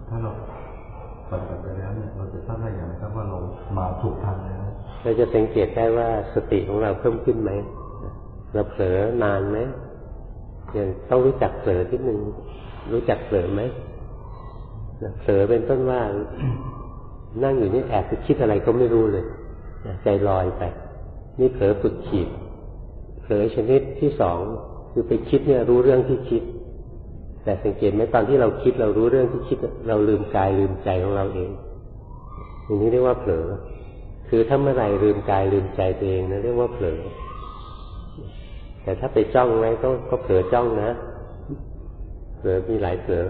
ถ้าเราปฏิบัติไปแล้วเนี่ยเราจะทราบได้อย่างไรครับว่าเรามาถูกทางแล้วเราจะสังเกตได้ว่าสติของเราเพิ่มขึ้นไหมเราเผลอนานไหมยังต้องรู้จักเผลอทีนึงรู้จักเผลอไหมเผลอเป็นต้นว่านั่งอยู่นี่แอบไปคิดอะไรก็ไม่รู้เลยใจลอยไปนี่เผลอฝึกขีดเผลอชนิดที่สองคือไปคิดเนี่ยรู้เรื่องที่คิดแต่สังเกตไหมตอนที่เราคิดเรารู้เรื่องที่คิดเราลืมกายลืมใจของเราเองอย่างนี้เรียกว่าเผลอคือถ้าเมื่อไหร่ลืมกายลืมใจตัวเองนะเรียกว่าเผลอแต่ถ้าไปจ้องไว้ก็เผลอจ้องนะเผลอมีหลายเผลอ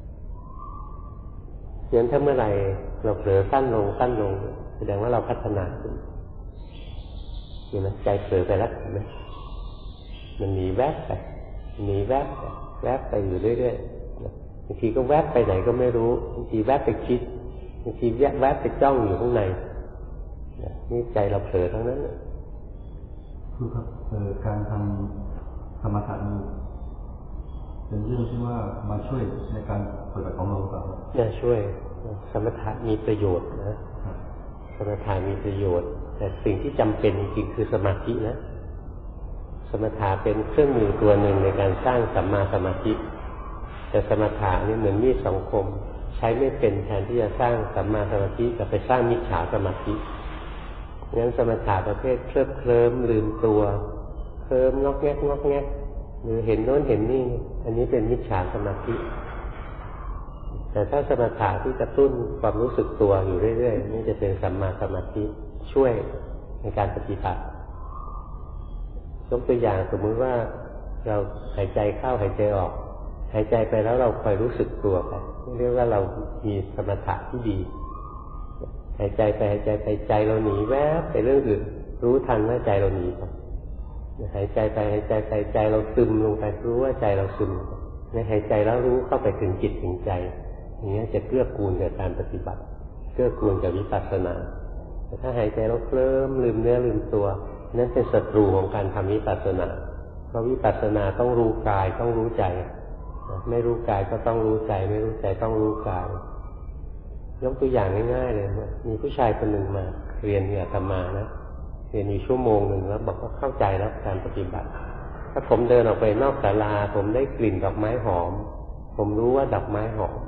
งั้นถ้าเมื่อไหร่เราเผลอสั้นลงแสดงว่าเราพัฒนาขึ้นเห็นไหมใจเผลอไปแล้วเห็นไหมมันหนีแวบไปหนีแวบไปแวบไปอยู่เรื่อยๆบางทีก็แวบไปไหนก็ไม่รู้บางทีแวบไปคิดบางทีแวบไปจ้องอยู่ข้างในนี่ใจเราเผลอทั้งนั้นคือครับการทำสมถะนี้เป็นเรื่องที่ว่ามาช่วยในการปฏิบัติของเราหรือเปล่าจะช่วยสมถะมีประโยชน์นะสมถะมีประโยชน์แต่สิ่งที่จำเป็นจริงๆคือสมาธินะสมถะเป็นเครื่องมือตัวหนึ่งในการสร้างสัมมาสมาธิแต่สมถะนี่เหมือนมีดสองคมใช้ไม่เป็นแทนที่จะสร้างสัมมาสมาธิแต่ไปสร้างมิจฉาสมาธิงั้นสมถะประเภทเคลิ้มลืมตัวเคลิ้มงอกแงกหรือเห็นโน้นเห็นนี่อันนี้เป็นมิจฉาสมาธิแต่ถ้าสมถะที่กระตุ้นความรู้สึกตัวอยู่เรื่อยๆนี่จะเป็นสัมมาสมาธิช่วยในการปฏิบัติยกตัวอย่างสมมุติว่าเราหายใจเข้าหายใจออกหายใจไปแล้วเราคอยรู้สึกตัวไปเรียกว่าเรามีสมถะที่ดีหายใจไปหายใจไปใจเราหนีแวบไปเรื่องอื่นรู้ทันว่าใจเราหนีไปหายใจไปหายใจไปใจเราซึมลงไปรู้ว่าใจเราซึมในหายใจแล้วรู้เข้าไปถึงจิตถึงใจอย่างนี้จะเกื้อกูลกับการปฏิบัติเกื้อกูลกับวิปัสสนาแต่ถ้าหายใจแล้วเคลิ้มลืมเนื้อลืมตัวนั่นเป็นศัตรูของการทำวิปัสสนาเพราะวิปัสสนาต้องรู้กายต้องรู้ใจไม่รู้กายก็ต้องรู้ใจไม่รู้ใจต้องรู้กายยกตัวอย่างง่ายๆเลยมีผู้ชายคนหนึ่งมาเรียนอาตมานะเรียนอยู่ชั่วโมงหนึ่งแล้วบอกว่าเข้าใจแล้วการปฏิบัติถ้าผมเดินออกไปนอกศาลาผมได้กลิ่นดอกไม้หอมผมรู้ว่าดอกไม้หอม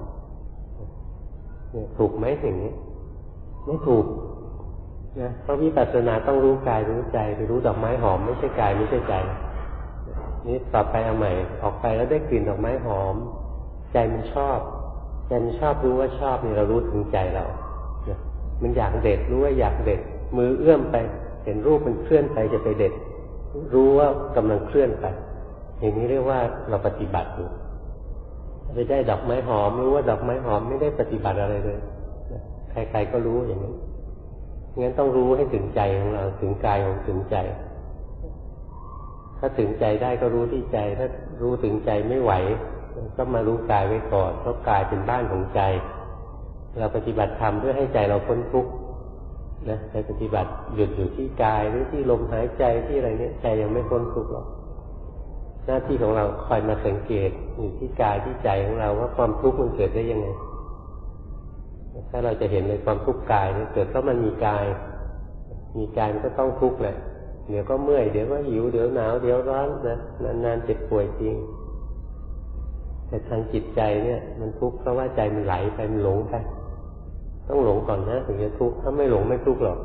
ถูกไหมสิ่งนี้ไม่ถูกนะเพราะวิปัสสนาต้องรู้กายรู้ใจไปรู้ดอกไม้หอมไม่ใช่กายไม่ใช่ใจนี่ต่อไปเอาใหม่ออกไปแล้วได้กลิ่นดอกไม้หอมใจมันชอบใจมันชอบรู้ว่าชอบนี่เรารู้ถึงใจเรามันอยากเด็ดรู้ว่าอยากเด็ดมือเอื้อมไปเห็นรูปมันเคลื่อนไปจะไปเด็ดรู้ว่ากำลังเคลื่อนไปอย่างนี้เรียกว่าเราปฏิบัติอยู่ไปได้ดอกไม้หอมรู้ว่าดอกไม้หอมไม่ได้ปฏิบัติอะไรเลยใครๆก็รู้อย่างนี้งั้นต้องรู้ให้ถึงใจของเราถึงกายของถึงใจถ้าถึงใจได้ก็รู้ที่ใจถ้ารู้ถึงใจไม่ไหวก็มารู้กายไว้ก่อนเพราะกายเป็นบ้านของใจเราปฏิบัติธรรมเพื่อให้ใจเราพ้นทุกข์นะใจปฏิบัติหยุดอยู่ที่กายหรือที่ลมหายใจที่อะไรเนี่ยใจยังไม่พ้นทุกข์หรอกหน้าที่ของเราคอยมาสังเกตอยู่ที่กายที่ใจของเราว่าความทุกข์มันเกิดได้ยังไงถ้าเราจะเห็นเลยความทุกข์กายเนี่ยเกิดเพราะมันมีกายมันก็ต้องทุกข์แหละเดี๋ยวก็เมื่อยเดี๋ยวก็หิวเดี๋ยวหนาวเดี๋ยวร้อนนะนานๆเจ็บป่วยจริงแต่ทางจิตใจเนี่ยมันทุกข์เพราะว่าใจมันไหลไปมันหลงไปต้องหลงก่อนนะถึงจะทุกข์ถ้าไม่หลงไม่ทุกข์หรอก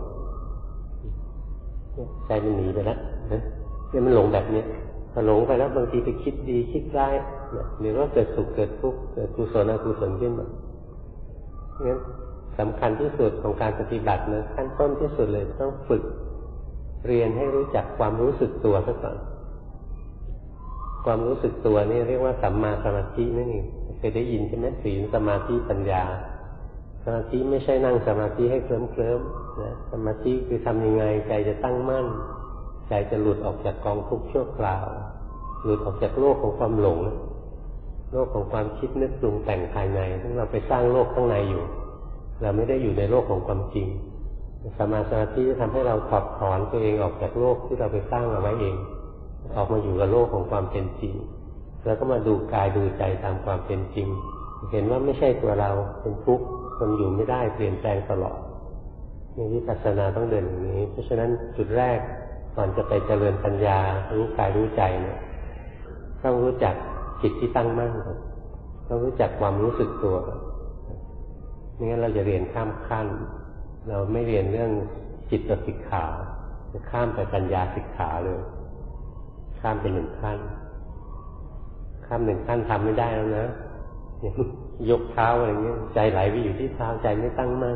ใจมันหนีไปแล้วเนี่ยมันหลงแบบนี้พอหลงไปแล้วบางทีไปคิดดีคิดร้ายหรือว่าเกิดสุขเกิดทุกข์เกิดกุศลอกุศลขึ้นมางั้นสำคัญที่สุดของการปฏิบัตินะขั้นต้นที่สุดเลยต้องฝึกเรียนให้รู้จักความรู้สึกตัวซะก่อนความรู้สึกตัวนี่เรียกว่าสัมมาสมาธินั่นเองเคยได้ยินใช่ไหมศีลสมาธิปัญญาสมาธิไม่ใช่นั่งสมาธิให้เคลิ้มๆนะสมาธิคือทำยังไงใจจะตั้งมั่นใจจะหลุดออกจากกองทุกข์ชั่วคราวหลุดออกจากโลกของความหลงโลกของความคิดนึกปรุงแต่งภายในซึ่งเราไปสร้างโลกข้างในอยู่เราไม่ได้อยู่ในโลกของความจริงสมาธิจะทำให้เราถอดถอนตัวเองออกจากโลกที่เราไปสร้างเอาไว้เองออกมาอยู่กับโลกของความเป็นจริงแล้วก็มาดูกายดูใจตามความเป็นจริงเห็นว่าไม่ใช่ตัวเราเป็นทุกข์ทนอยู่ไม่ได้เปลี่ยนแปลงตลอดนี่วิปัสสนาต้องเดินอย่างนี้เพราะฉะนั้นจุดแรกก่อนจะไปเจริญปัญญารู้กายรู้ใจเนี่ยต้องรู้จักจิตที่ตั้งมั่นก่อนต้องรู้จักความรู้สึกตัวก่อนไม่งั้นเราจะเรียนข้ามขั้นเราไม่เรียนเรื่องจิตสิกขาจะข้ามไปปัญญาสิกขาเลยข้ามไปหนึ่งขั้นข้ามหนึ่งขั้นทำไม่ได้แล้วนะยกเท้าอะไรเงี้ยใจไหลไปอยู่ที่เท้าใจไม่ตั้งมั่น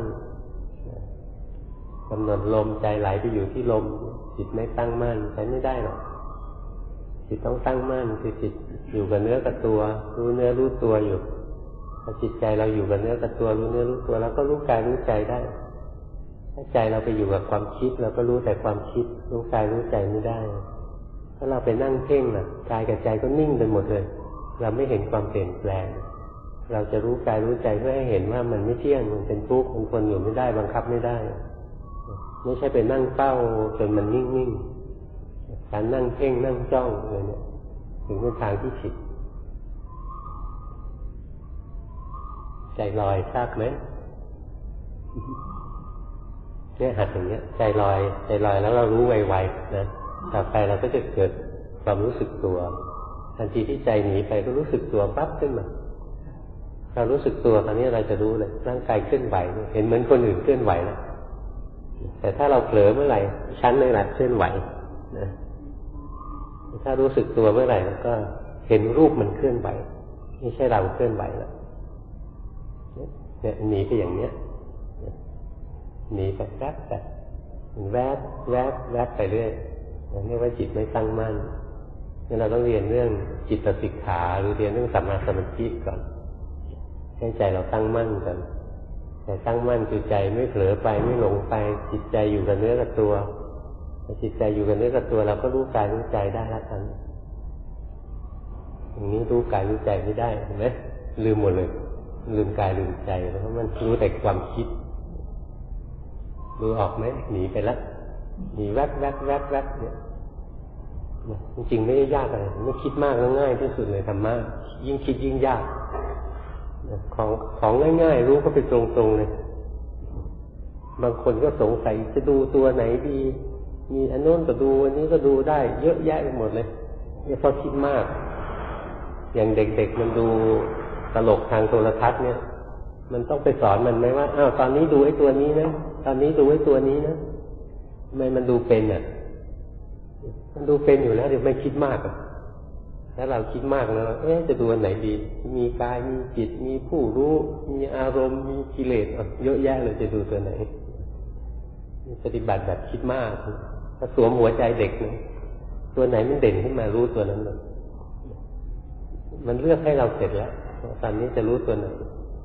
กำหนดลมใจไหลไปอยู่ที่ลมจิตไม่ตั้งมั่นใช้ไม่ได้หรอกจิตต้องตั้งมั่นคือจิตอยู่กับเนื้อกับตัวรู้เนื้อรู้ตัวอยู่ถ้าจิตใจเราอยู่กับเนื้อกับตัวรู้เนื้อรู้ตัวแล้วก็รู้กายรู้ใจได้ถ้าใจเราไปอยู่กับความคิดเราก็รู้แต่ความคิดรู้กายรู้ใจไม่ได้ถ้าเราไปนั่งเพ่งน่ะกายกับใจก็นิ่งไปหมดเลยเราไม่เห็นความเปลี่ยนแปลงเราจะรู้กายรู้ใจเพื่อให้เห็นว่ามันไม่เที่ยงมันเป็นทุกข์มันทนอยู่ไม่ได้บังคับไม่ได้ไม่ใช่ไปนั่งเฝ้าจนมันนิ่งๆการนั่งเพ่งนั่งจ้องอะไรเนี่ยถึงเป็นทางที่ผิดใจลอยทราบไหมเนี่ยหัดอย่างเงี้ยใจลอยแล้วเรารู้ไวๆนะต่อไปเราก็จะเกิดความรู้สึกตัวทันทีที่ใจหนีไปก็รู้สึกตัวปั๊บขึ้นมาเรารู้สึกตัวตอนนี้เราจะรู้เลยร่างกายเคลื่อนไหวเห็นเหมือนคนอื่นเคลื่อนไหวแล้วแต่ถ้าเราเผลอเมื่อไหร่ชั้นในหลักเคลื่อนไหวนะถ้ารู้สึกตัวเมื่อไหร่ก็เห็นรูปมันเคลื่อนไหวไม่ใช่เราเคลื่อนไหวแล้วเนี่ยหนีไปอย่างเนี้ยหนีไปแวบไปแวบไปเรื่อยเรียกว่าจิตไม่ตั้งมั่นงั้นเราต้องเรียนเรื่องจิตสิกขาหรือเรียนเรื่องสัมมาสมาธิก่อนให้ใจเราตั้งมั่นกันแต่ตั้งมั่นคือใจไม่เผลอไปไม่หลงไปจิตใจอยู่กับเนื้อกับตัวพอจิตใจอยู่กับเนื้อกับตัวเราก็รู้กายรู้ใจได้แล้วกันอย่างนี้รู้กายรู้ใจไม่ได้เห็นไหมลืมหมดเลยลืมกายลืมใจเพราะมันรู้แต่ความคิดดูออกไหมหนีไปแล้วหนีแวบเนี่ยจริงๆไม่ได้ยากอะไรไม่คิดมากแล้วง่ายที่สุดเลยธรรมะยิ่งคิดยิ่งยากของง่ายๆรู้ก็ไปตรงๆเลยบางคนก็สงสัยจะดูตัวไหนดีมีอันโน้นก็ดูอันนี้ก็ดูได้เยอะแยะไปหมดเลยเนี่ยเพราะคิดมากอย่างเด็กๆมันดูตลกทางโทรทัศน์เนี่ยมันต้องไปสอนมันไหมว่าอ้าวตอนนี้ดูไอ้ตัวนี้นะตอนนี้ดูไอ้ตัวนี้นะทำไมมันดูเป็นอ่ะมันดูเป็นอยู่แล้วเดี๋ยวไม่คิดมากอ่ะถ้าเราคิดมากแล้วจะดูอันไหนดีมีกายมีจิตมีผู้รู้มีอารมณ์มีกิเลสเยอะแยะเลยจะดูตัวไหนปฏิบัติแบบคิดมากถ้าสวมหัวใจเด็กนะตัวไหนมันเด่นขึ้นมารู้ตัวนั้นเลยมันเลือกให้เราเสร็จแล้วตอนนี้จะรู้ตัวไหน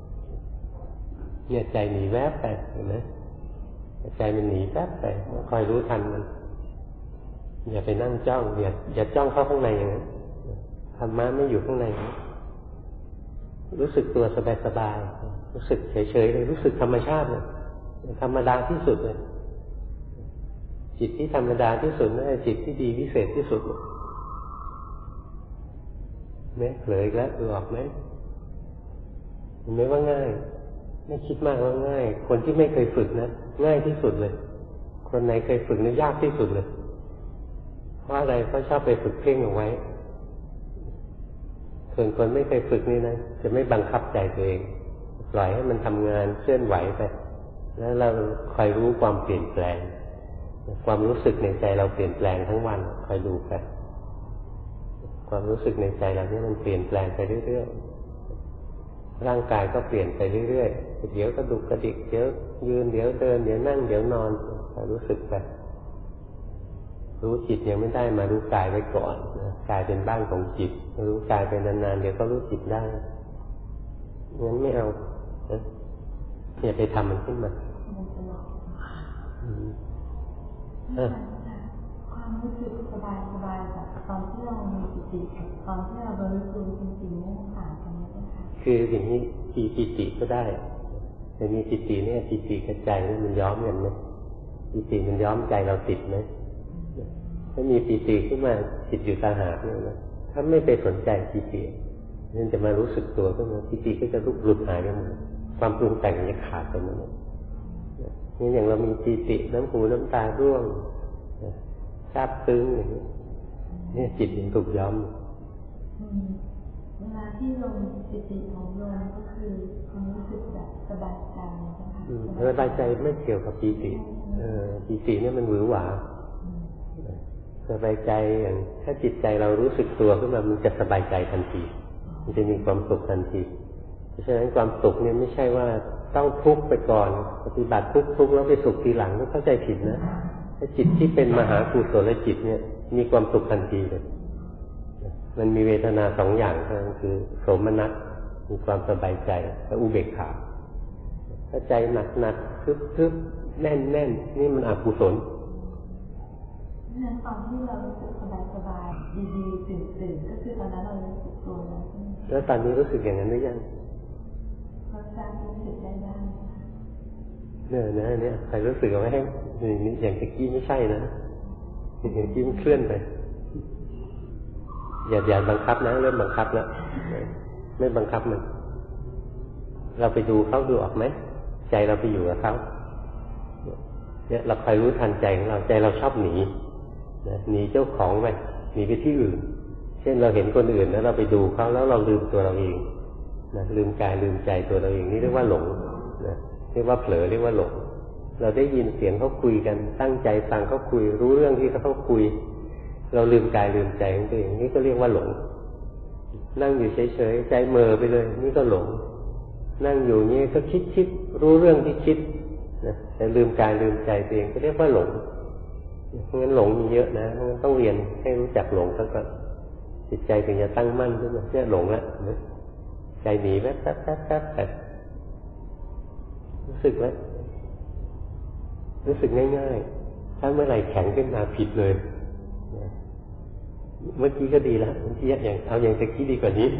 เนี่ยใจหนีแวบไปเห็นไหมใจมันหนีแวบไปคอยรู้ทันมันอย่าไปนั่งจ้องอย่าจ้องเข้าข้างในอย่างนั้นธรรมะไม่อยู่ข้างในรู้สึกตัวสบายๆรู้สึกเฉยๆเลยรู้สึกธรรมชาติเลยธรรมดาที่สุดเลยจิตที่ธรรมดาที่สุดนั่นคือจิตที่ดีวิเศษที่สุดไหมเผลออีกแล้วดูออกไหมเห็นไหมว่าง่ายไม่คิดมากว่าง่ายคนที่ไม่เคยฝึกนะง่ายที่สุดเลยคนไหนเคยฝึกนี่ยากที่สุดเลยเพราะอะไรเพราะชอบไปฝึกเพ่งเอาไว้ส่วนคนไม่เคยฝึกนี่นะจะไม่บังคับใจตัวเองปล่อยให้มันทำงานเคลื่อนไหวไปแล้วเราคอยรู้ความเปลี่ยนแปลงความรู้สึกในใจเราเปลี่ยนแปลงทั้งวันคอยดูไปความรู้สึกในใจเราเนี่ยมันเปลี่ยนแปลงไปเรื่อยๆร่างกายก็เปลี่ยนไปเรื่อยๆเดี๋ยวกระดุกกระดิกเดี๋ยวยืนเดี๋ยวเดินเดี๋ยวนั่งเดี๋ยวนอนรู้สึกไปรู้จิตยังไม่ได้มารู้กายไว้ก่อนกายเป็นบ้านของจิตรู้กายไปนานๆเดี๋ยวก็รู้จิตได้งั้นไม่เอาอย่าไปทำมันขึ้นมาความรู้สึกสบายๆแบบตอนที่เรามีปิติตอนที่เราบริสุทธิ์จริงๆนี่ต่างกันไหมคะคืออย่างนี้มีปิติก็ได้แต่มีปิติเนี่ยปิติกับใจนี่มันย้อมกันไหมปิติมันย้อมใจเราติดไหมถ้ามีปิติขึ้นมาจิตอยู่ต่างหากเนี่ยนะถ้าไม่ไปสนใจปิตินั่นจะมารู้สึกตัวขึ้นมาปีติก็จะหลุดหายไปหมดความปรุงแต่งจะขาดไปหมดนี่อย่างเรามีปีติน้ำหูน้ำตาร่วงซาบซึ้งอย่างนี้นี่จิตมันถูกย้อมเวลาที่ลงปิติของลมก็คือความรู้สึกแบบสบายใจนะคะสบายใจไม่เกี่ยวกับปีติปีติเนี่ยมันหวือหวาสบายใจอย่างถ้าจิตใจเรารู้สึกตัวขึ้นมามันจะสบายใจทันทีมันจะมีความสุขทันทีเพราะฉะนั้นความสุขเนี่ยไม่ใช่ว่าต้องทุกข์ไปก่อนปฏิบัติทุกข์แล้วไปสุขทีหลังไม่เข้าใจผิดนะถ้าจิตที่เป็นมหากุศลจิตเนี่ยมีความสุขทันทีเลยมันมีเวทนาสองอย่างก็คือโสมนัสมีความสบายใจและอุเบกขาถ้าใจหนักทึบแน่นนี่มันอกุศลนั้นตอนที่เรารู้สึกสบายดีๆตื่นก็คือตอนนั้นเรารู้สึกตัวแล้วตอนนี้รู้สึกอย่างนั้นหรือยังก็จะรู้สึกได้เนี่ยใครรู้สึกเอาไว้ให้อย่างตะกี้ไม่ใช่นะอย่างกี้มันเคลื่อนไปอย่าบังคับนะเริ่มบังคับแล้วไม่บังคับมันเราไปดูเขาดูออกไหมใจเราไปอยู่กับเขาเนี่ยเราคอยรู้ทันใจของเราใจเราชอบหนีหนีเจ้าของไปหนีไปที่อื่นเช่นเราเห็นคนอื่นแล้วเราไปดูเขาแล้วเราลืมตัวเราเองลืมกายลืมใจตัวเราเองนี่เรียกว่าหลงเรียกว่าเผลอเรียกว่าหลงเราได้ยินเสียงเขาคุยกันตั้งใจฟังเขาคุยรู้เรื่องที่เขาคุยเราลืมกายลืมใจของตัวเองนี่ก็เรียกว่าหลงนั่งอยู่เฉยๆใจเม่อไปเลยนี่ก็หลงนั่งอยู่นี่ก็คิดรู้เรื่องที่คิดนะแต่ลืมกายลืมใจตัวเองก็เรียกว่าหลงเพราะงั้นหลงมีเยอะนะเพราะงั้นต้องเรียนให้รู้จักหลงซะก่อนจิตใจถึงจะตั้งมั่นขึ้นมาเนี่ยหลงแล้วใจหนีแป๊บรู้สึกไหมรู้สึกง่ายๆถ้าเมื่อไหร่แข็งขึ้นมาผิดเลยเมื่อกี้ก็ดีแล้วเมื่อกี้เอาอย่างตะกี้ดีกว่านี้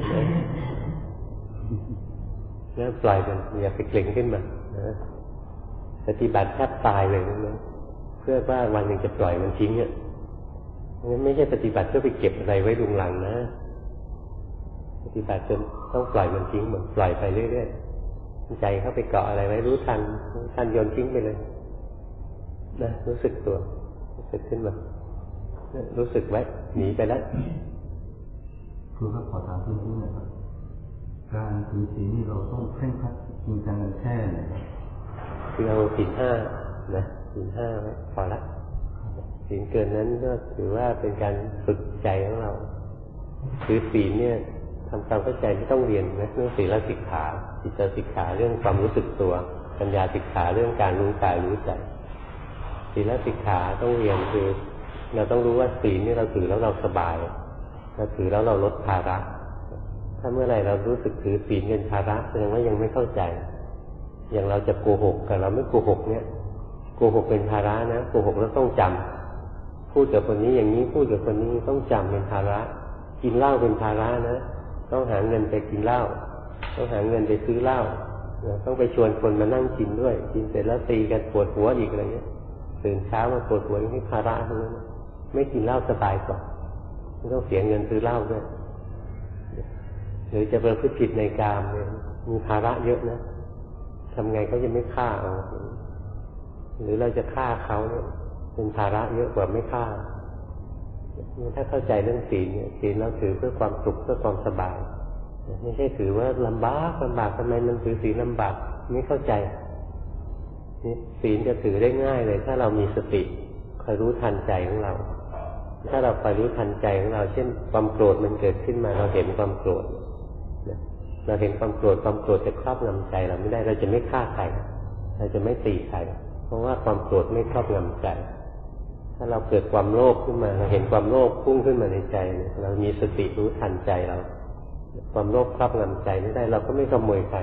นะปล่อยมันอย่าไปเกร็งขึ้นมาปฏิบัติแทบตายเลยนะเพื่อว่าวันหนึ่งจะปล่อยมันทิ้งเนี่ยงั้นไม่ใช่ปฏิบัติเพื่อไปเก็บอะไรไว้รุงรังนะปฏิบัติจนต้องปล่อยมันทิ้งเหมือนปล่อยไปเรื่อยๆใจเข้าไปเกาะอะไรไว้รู้ทันโยนทิ้งไปเลยนะรู้สึกตัวรู้สึกขึ้นมารู้สึกไว้หนีไปแล้วคือครับขอถามเพิ่มนิดหน่อยครับการถือศีลนี่เราต้องเคร่งครัดจริงจังกันแค่ไหนคือเอาศีลห้านะศีลห้าพอละศีลเกินนั้นก็ถือว่าเป็นการฝึกใจของเราถือศีลเนี่ยทำความเข้าใจไม่ต้องเรียนนะเรื่องศีลสิกขาจิตสิกขาเรื่องความรู้สึกตัวปัญญาสิกขาเรื่องการรู้กายรู้ใจศีลสิกขาต้องเรียนคือเราต้องรู้ว่าศีลนี่เราถือแล้วเราสบายเราถือแล้วเราลดภาระถ้าเมื่อไหร่เรารู้สึกถือศีลเป็นภาระแสดงว่ายังไม่เข้าใจอย่างเราจะโกหกกับเราไม่โกหกเนี่ยโกหกเป็นภาระนะโกหกแล้วต้องจำพูดกับคนนี้อย่างนี้พูดกับคนนี้ต้องจำเป็นภาระกินเหล้าเป็นภาระนะต้องหาเงินไปกินเหล้าต้องหาเงินไปซื้อเหล้าต้องไปชวนคนมานั่งกินด้วยกินเสร็จแล้วตีกันปวดหัวอีกอะไรเงี้ยตื่นเช้ามาปวดหัวนี่ภาระทั้งนั้นไม่กินเหล้าสบายกว่าไม่ต้องเสียเงินซื้อเหล้าด้วยหรือจะประพฤติผิดในกามเนี่ยมีภาระเยอะนะทำไงเขาจะไม่ฆ่าเอาหรือเราจะฆ่าเขาเนี่ยเป็นภาระเยอะกว่าไม่ฆ่าถ้าเข้าใจเรื่องศีลเนี่ยศีลเราถือเพื่อความสุขเพื่อความสบายไม่ใช่ถือว่าลำบากทำไมมันถือศีลลำบากไม่เข้าใจศีลจะถือได้ง่ายเลยถ้าเรามีสติคอยรู้ทันใจของเราถ้าเราคอยรู้ทันใจของเราเช่นความโกรธมันเกิดขึ้นมาเราเห็นความโกรธเราเห็นความโกรธจะครอบงำใจเราไม่ได้เราจะไม่ฆ่าใครเราจะไม่ตีใครเพราะว่าความโกรธไม่ครอบงำใจถ้าเราเกิดความโลภขึ้นมาเราเห็นความโลภพุ่งขึ้นมาในใจเรามีสติรู้ทันใจเราความโลภครอบงำใจไม่ได้เราก็ไม่ขโมยใคร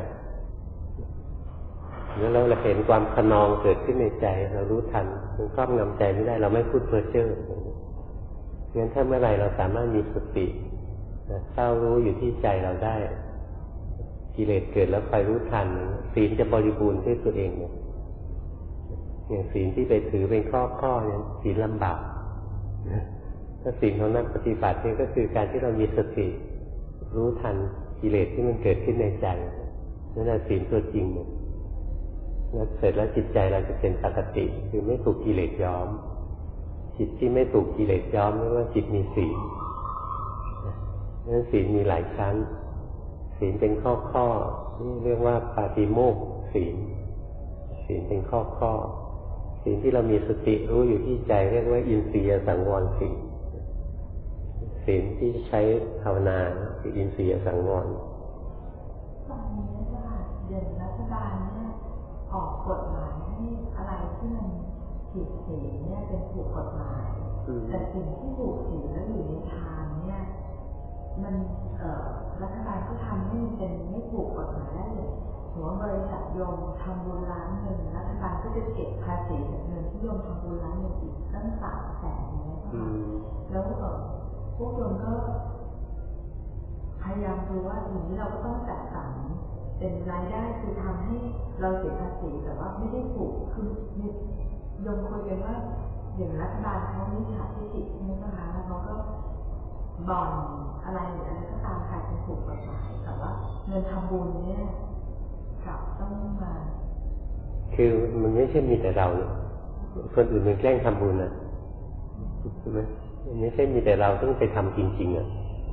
แล้วเราเห็นความขนองเกิดขึ้นในใจเรารู้ทันมันครอบงำใจไม่ได้เราไม่พูดเพ้อเจ้องั้นถ้าเมื่อไหร่เราสามารถมีสติเฝ้ารู้อยู่ที่ใจเราได้กิเลสเกิดแล้วคอยรู้ทันศีลจะบริบูรณ์ด้วยตัวเองเนี่ยอย่างศีลที่ไปถือเป็นข้อเนี่ยศีลลำบากถ้าศีลของนักปฏิบัตินี่ก็คือการที่เรามีสติรู้ทันกิเลสที่มันเกิดขึ้นในใจนั่นแหละศีลตัวจริงเนี่ยแล้วเสร็จแล้วจิตใจเราจะเป็นปกติคือไม่ถูกกิเลสย้อมจิตที่ไม่ถูกกิเลสย้อมเรียกว่าจิตมีศีลนั้นศีลมีหลายชั้นศีลเป็นข้อนี่เรียกว่าปาติโมกข์ศีลศีลเป็นข้อศีลที่เรามีสติรู้อยู่ที่ใจเรียกว่าอินทรียสังวรศีลศีลที่ใช้ภาวนาคืออินทรียสังวรตอนนี้ว่าเดี๋ยวรัฐบาลเนี่ยออกกฎหมายให้อะไรที่มันผิดศีลเนี่ยเป็นถูกกฎหมายแต่สิ่งที่ถูกศีลแล้วอยู่ในทางเนี่ยมันรัฐบาลก็ทำให้มันเป็นไม่ถูกกฎหมายได้เลยถือว่าบริษัทโยมทำบุญล้านหนึ่งรัฐบาลก็จะเก็บภาษีจากเงินที่โยมทำบุญล้านหนึ่งอีกตั้ง300,000เนี่ยแล้วพวกโยมก็พยายามดูว่าอย่างนี้เราก็ต้องจัดสรรเป็นรายได้คือทำให้เราเสียภาษีแต่ว่าไม่ได้ถูกคือโยมคุยกันว่าอย่างรัฐบาลเขามิจฉาทิฏฐินี่นะคะแล้วเขาก็บ่อนอะไรหรืออะไรก็ตามใครเป็นถูกกฎหมายแต่ว่าเงินทำบุญเนี่ยกลับต้องมาคือมันไม่ใช่มีแต่เราคนอื่นมันแกล้งทำบุญนะใช่ไหมไม่ใช่มีแต่เราต้องไปทำจริงๆ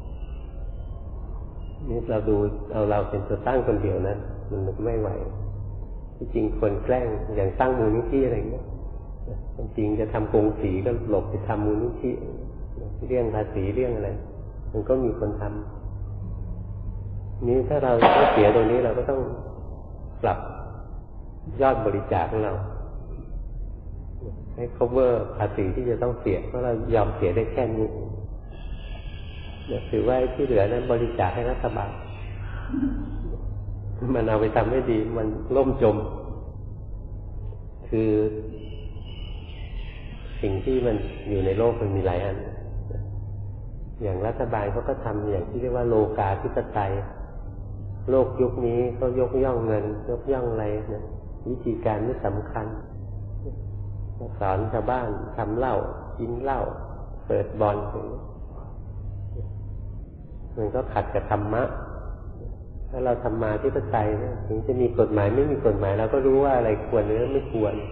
นี่เราดูเอาเราเป็นตัวตั้งคนเดียวนะมันไม่ไหวที่จริงคนแกล้งอย่างตั้งมูลนิธิอะไรเงี้ยจริงจะทำกงสีก็หลบไปทำมูลนิธิเรื่องภาษีเรื่องอะไรมันก็มีคนทำนี่ถ้าเราต้องเสียตรงนี้เราก็ต้องปรับยอดบริจาคของเราให้ cover ภาษีที่จะต้องเสียเพราะเรายอมเสียได้แค่นี้ถือว่าที่เหลือนั้นบริจาคให้รัฐบาลมันเอาไปทำให้ดีมันล่มจมคือสิ่งที่มันอยู่ในโลกมันมีหลายอันอย่างรัฐบาลเขาก็ทำอย่างที่เรียกว่าโลกาธิปไตยโลกยุคนี้เขายกย่องเงินยกย่องอะไรนะวิธีการไม่สำคัญสอนชาวบ้านทำเหล้ากินเหล้าเปิดบอลมันก็ขัดกับธรรมะถ้าเราทำมาธิปไตยถึงจะมีกฎหมายไม่มีกฎหมายเราก็รู้ว่าอะไรควรหรือไม่ควร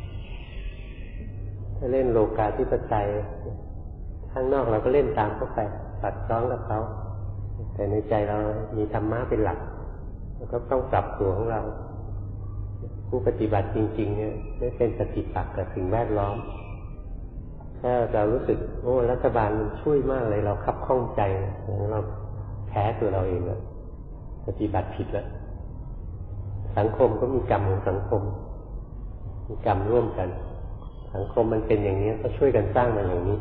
ถ้าเล่นโลกาธิปไตยข้างนอกเราก็เล่นตามเข้าไปตัดซ้องกับเขาแต่ในใจเรามีธรรมะเป็นหลักเราก็ต้องปรับตัวของเราผู้ปฏิบัติจริงๆเนี่ยได้เป็นปฏิปักษ์กับสิ่งแวดล้อมถ้าเรารู้สึกโอ้รัฐบาลมันช่วยมากเลยเราคับข้องใจเราแพ้ตัวเราเองแล้วปฏิบัติผิดแล้วสังคมก็มีกรรมของสังคมมีกรรมร่วมกันสังคมมันเป็นอย่างนี้ก็ช่วยกันสร้างมันอย่างนี้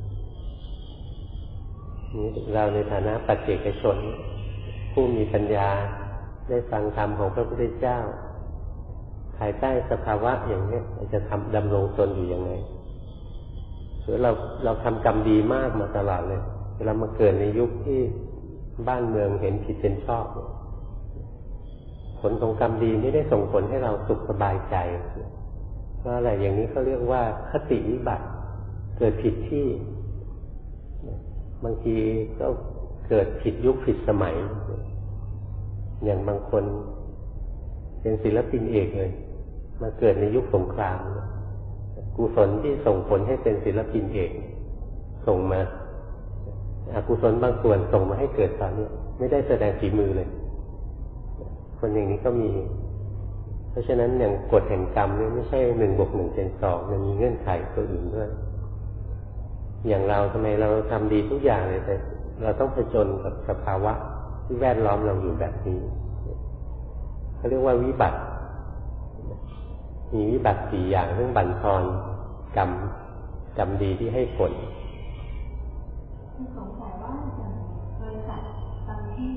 นี่เราในฐานะปัจเจกชนผู้มีปัญญาได้ฟังธรรมของพระพุทธเจ้าภายใต้สภาวะอย่างนี้จะดำรงตนอยู่ยังไงหรือเราทำกรรมดีมากมาตลอดเลยเวลามาเกิดในยุคที่บ้านเมืองเห็นผิดเป็นชอบผลของกรรมดีไม่ได้ส่งผลให้เราสุขสบายใจเพราะอะไรอย่างนี้เขาเรียกว่าคติวิบัติเกิดผิดที่บางทีก็เกิดผิดยุคผิดสมัยอย่างบางคนเป็นศิลปินเอกเลยมาเกิดในยุคสงครามกุศลที่ส่งผลให้เป็นศิลปินเอกส่งมาอกุศลบางส่วนส่งมาให้เกิดตอนนี้ไม่ได้แสดงฝีมือเลยคนอย่างนี้ก็มีเพราะฉะนั้นอย่างกฎแห่งกรรมนี่ไม่ใช่1+1เป็น2มันมีเงื่อนไขตัวอื่นด้วยอย่างเราทำไมเราทำดีทุกอย่างเลยแต่เราต้องผจญกับสภาวะที่แวดล้อมเราอยู่แบบนี้เขาเรียกว่าวิบัติมีวิบัติ4อย่างเรื่องบั่นทอนกรรมดีที่ให้ผลสงสัยว่าบริษัทบางที่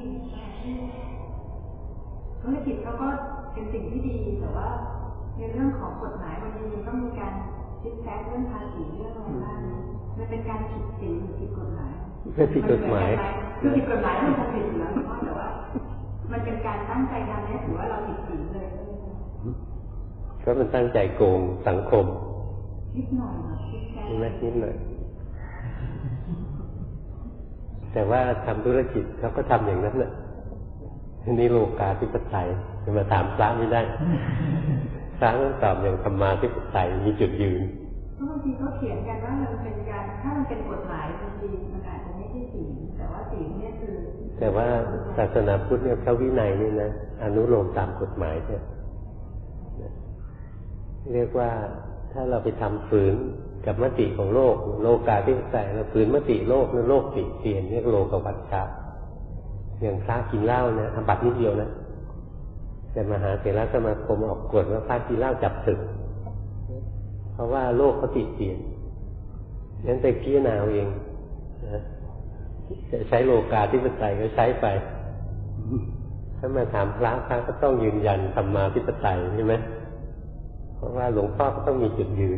ธุรกิจเขาก็เป็นสิ่งที่ดีแต่ว่าในเรื่องของกฎหมายบางทีมันต้องมีการคิดแท้เรื่องภาษีเรื่องอะไรบ้างมันเป็นการผิดศีลหรือผิดกฎหมายไม่ผิดกฎหมายคือผิดกฎหมายมันทำผิดอยู่แล้วแต่ว่ามันเป็นการตั้งใจทำเนี่ยถือว่าเราผิดศีลเลยก็มันตั้งใจโกงสังคมนิดหน่อยใช่ไหมนิดหน่อยแต่ว่าทำธุรกิจเขาก็ทำอย่างนั้นแหละนี่โลกาธิปไตยจะมาถามพระไม่ได้พระต้องตอบอย่างธรรมาธิปไตยมีจุดยืนบางทีเขาเขียนกันว่ามันเป็นการถ้ามันเป็นกฎหมายบางทีมันอาจจะไม่ใช่ศีลแต่ว่าศีลเนี่ยคือแต่ว่าศาสนาพุทธเนี่ยพระวินัยนี่นะอนุโลมตามกฎหมายเนี่ยเรียกว่าถ้าเราไปทำฝืนกับมติของโลกโลกาธิปไตยเราฝืนมติโลกนั่นโลกติเตียนเรียกโลกวัฏฏะอย่างพระกินเหล้านะอาบัตินิดเดียวนะแต่มหาเถรสมาคมออกกฎว่าพระกินเหล้าจับศึกเพราะว่าโลกเขาติเตียนงั้นไปพิจารณาเองนะจะใช้โลกาธิปไตยก็ใช้ไปถ้ามาถามพระก็ต้องยืนยันธรรมาธิปไตยใช่ไหมเพราะว่าหลวงพ่อก็ต้องมีจุดยืน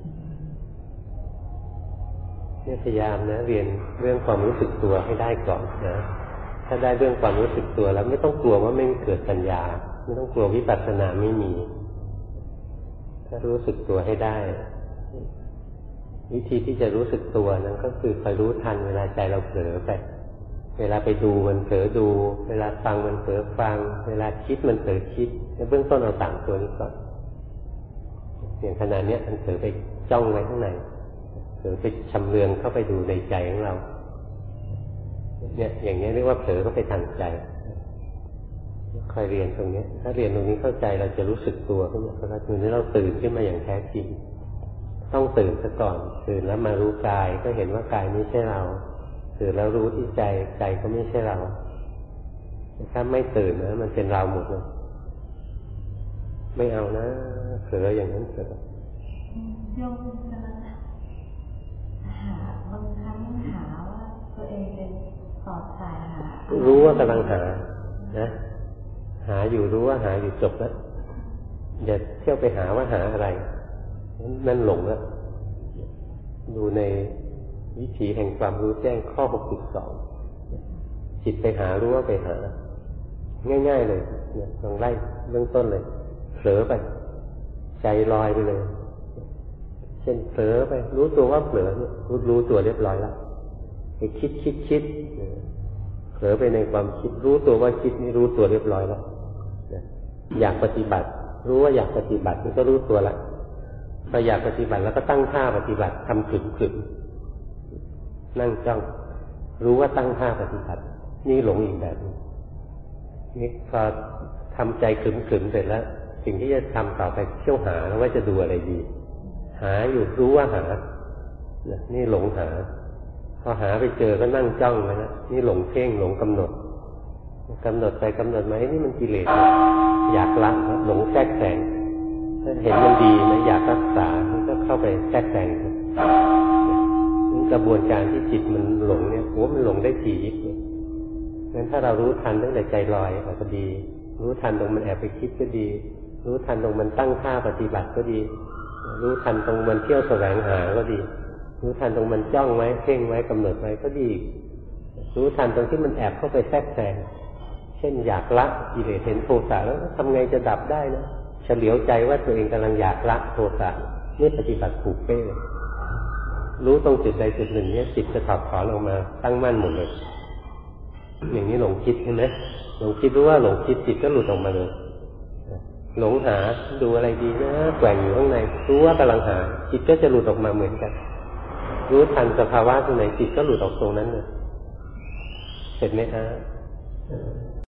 เนี่ยพยายามนะเรียนเรื่องความรู้สึกตัวให้ได้ก่อนนะถ้าได้เรื่องความรู้สึกตัวแล้วไม่ต้องกลัวว่าไม่เกิดปัญญาไม่ต้องกลัววิปัสสนาไม่มีถ้ารู้สึกตัวให้ได้วิธีที่จะรู้สึกตัวนั้นก็คือคอยรู้ทันเวลาใจเราเผลอไปเวลาไปดูมันเผลอดูเวลาฟังมันเผลอฟังเวลาคิดมันเผลอคิดเบื้องต้นเอา3ตัวนี้ก่อนอย่างขณะนี้มันเผลอไปจ้องไว้ข้างในเผลอไปชำเลืองเข้าไปดูในใจของเราเนี่ยอย่างนี้เรียกว่าเผลอเข้าไปทางใจคอยเรียนตรงนี้ถ้าเรียนตรงนี้เข้าใจเราจะรู้สึกตัวขึ้นมาเพราะว่าตรงนี้เราตื่นขึ้นมาอย่างแท้จริงต้องตื่นซะก่อนตื่นแล้วมารู้กายก็เห็นว่ากายไม่ใช่เราตื่นแล้วรู้ที่ใจใจก็ไม่ใช่เราถ้าไม่ตื่นนะมันเป็นเราหมดเลยไม่เอานะเผลออย่างนั้นเผลอโยมกำลังหาบางครั้งหาว่าตัวเองเป็นสอดสายหารู้ว่ากำลังหานะหาอยู่รู้ว่าหาอยู่จบแล้วอย่าเที่ยวไปหาว่าหาอะไรนั่นหลงแล้วดูในวิถีแห่งความรู้แจ้งข้อ62จิตไปหารู้ว่าไปหาง่ายๆเลยเนี่ยลองไล่เบื้องต้นเลยเผลอไปใจลอยไปเลยเช่นเผลอไปรู้ตัวว่าเผลอรู้ตัวเรียบร้อยแล้วไปคิดเผลอไปในความคิดรู้ตัวว่าคิดนี่รู้ตัวเรียบร้อยแล้วอยากปฏิบัติรู้ว่าอยากปฏิบัติมันก็รู้ตัวละพออยากปฏิบัติแล้วก็ตั้งท่าปฏิบัติทำขึมๆนั่งจ้องรู้ว่าตั้งท่าปฏิบัตินี่หลงอีกแบบนึงนี่พอทำใจขึมๆเสร็จแล้วสิ่งที่จะทำต่อไปเที่ยวหาแล้วว่าจะดูอะไรดีหาอยู่รู้ว่าหานี่หลงหาพอหาไปเจอก็นั่งจ้องไว้นะนี่หลงเพ่งหลงกำหนดไปกำหนดไหมนี่มันกิเลสอยากละหลงแทรกแซงถ้าเห็นมันดีนะอยากรักษามันก็เข้าไปแทรกแซงกระบวนการที่จิตมันหลงเนี่ยโอ้มันหลงได้ถี่ยิบเลยงั้นถ้าเรารู้ทันตั้งแต่ใจลอยก็ดีรู้ทันตรงมันแอบไปคิดก็ดีรู้ทันตรงมันตั้งท่าปฏิบัติก็ดีรู้ทันตรงมันเที่ยวแสวงหาก็ดีรู้ทันตรงมันจ้องไว้เพ่งไว้กำหนดไว้ก็ดีรู้ทันตรงที่มันแอบเข้าไปแทรกแซงเช่นอยากละกิเลสเห็นโทสะแล้วทำไงจะดับได้นะเฉลียวใจว่าตัวเองกำลังอยากละโทสะนี่ปฏิบัติถูกเป้รู้ตรงจุดใดจุดหนึ่งเนี่ยจิตจะถอดถอนออกมาตั้งมั่นหมดเลยอย่างนี้หลงคิดใช่ไหมหลงคิดรู้ว่าหลงคิดจิตก็หลุดออกมาเลยหลงหาดูอะไรดีนะแกว่งอยู่ข้างในรู้ว่ากำลังหาจิตก็จะหลุดออกมาเหมือนกันรู้ทันสภาวะตรงไหนจิตก็หลุดออกตรงนั้นเลยเสร็จไหมฮะ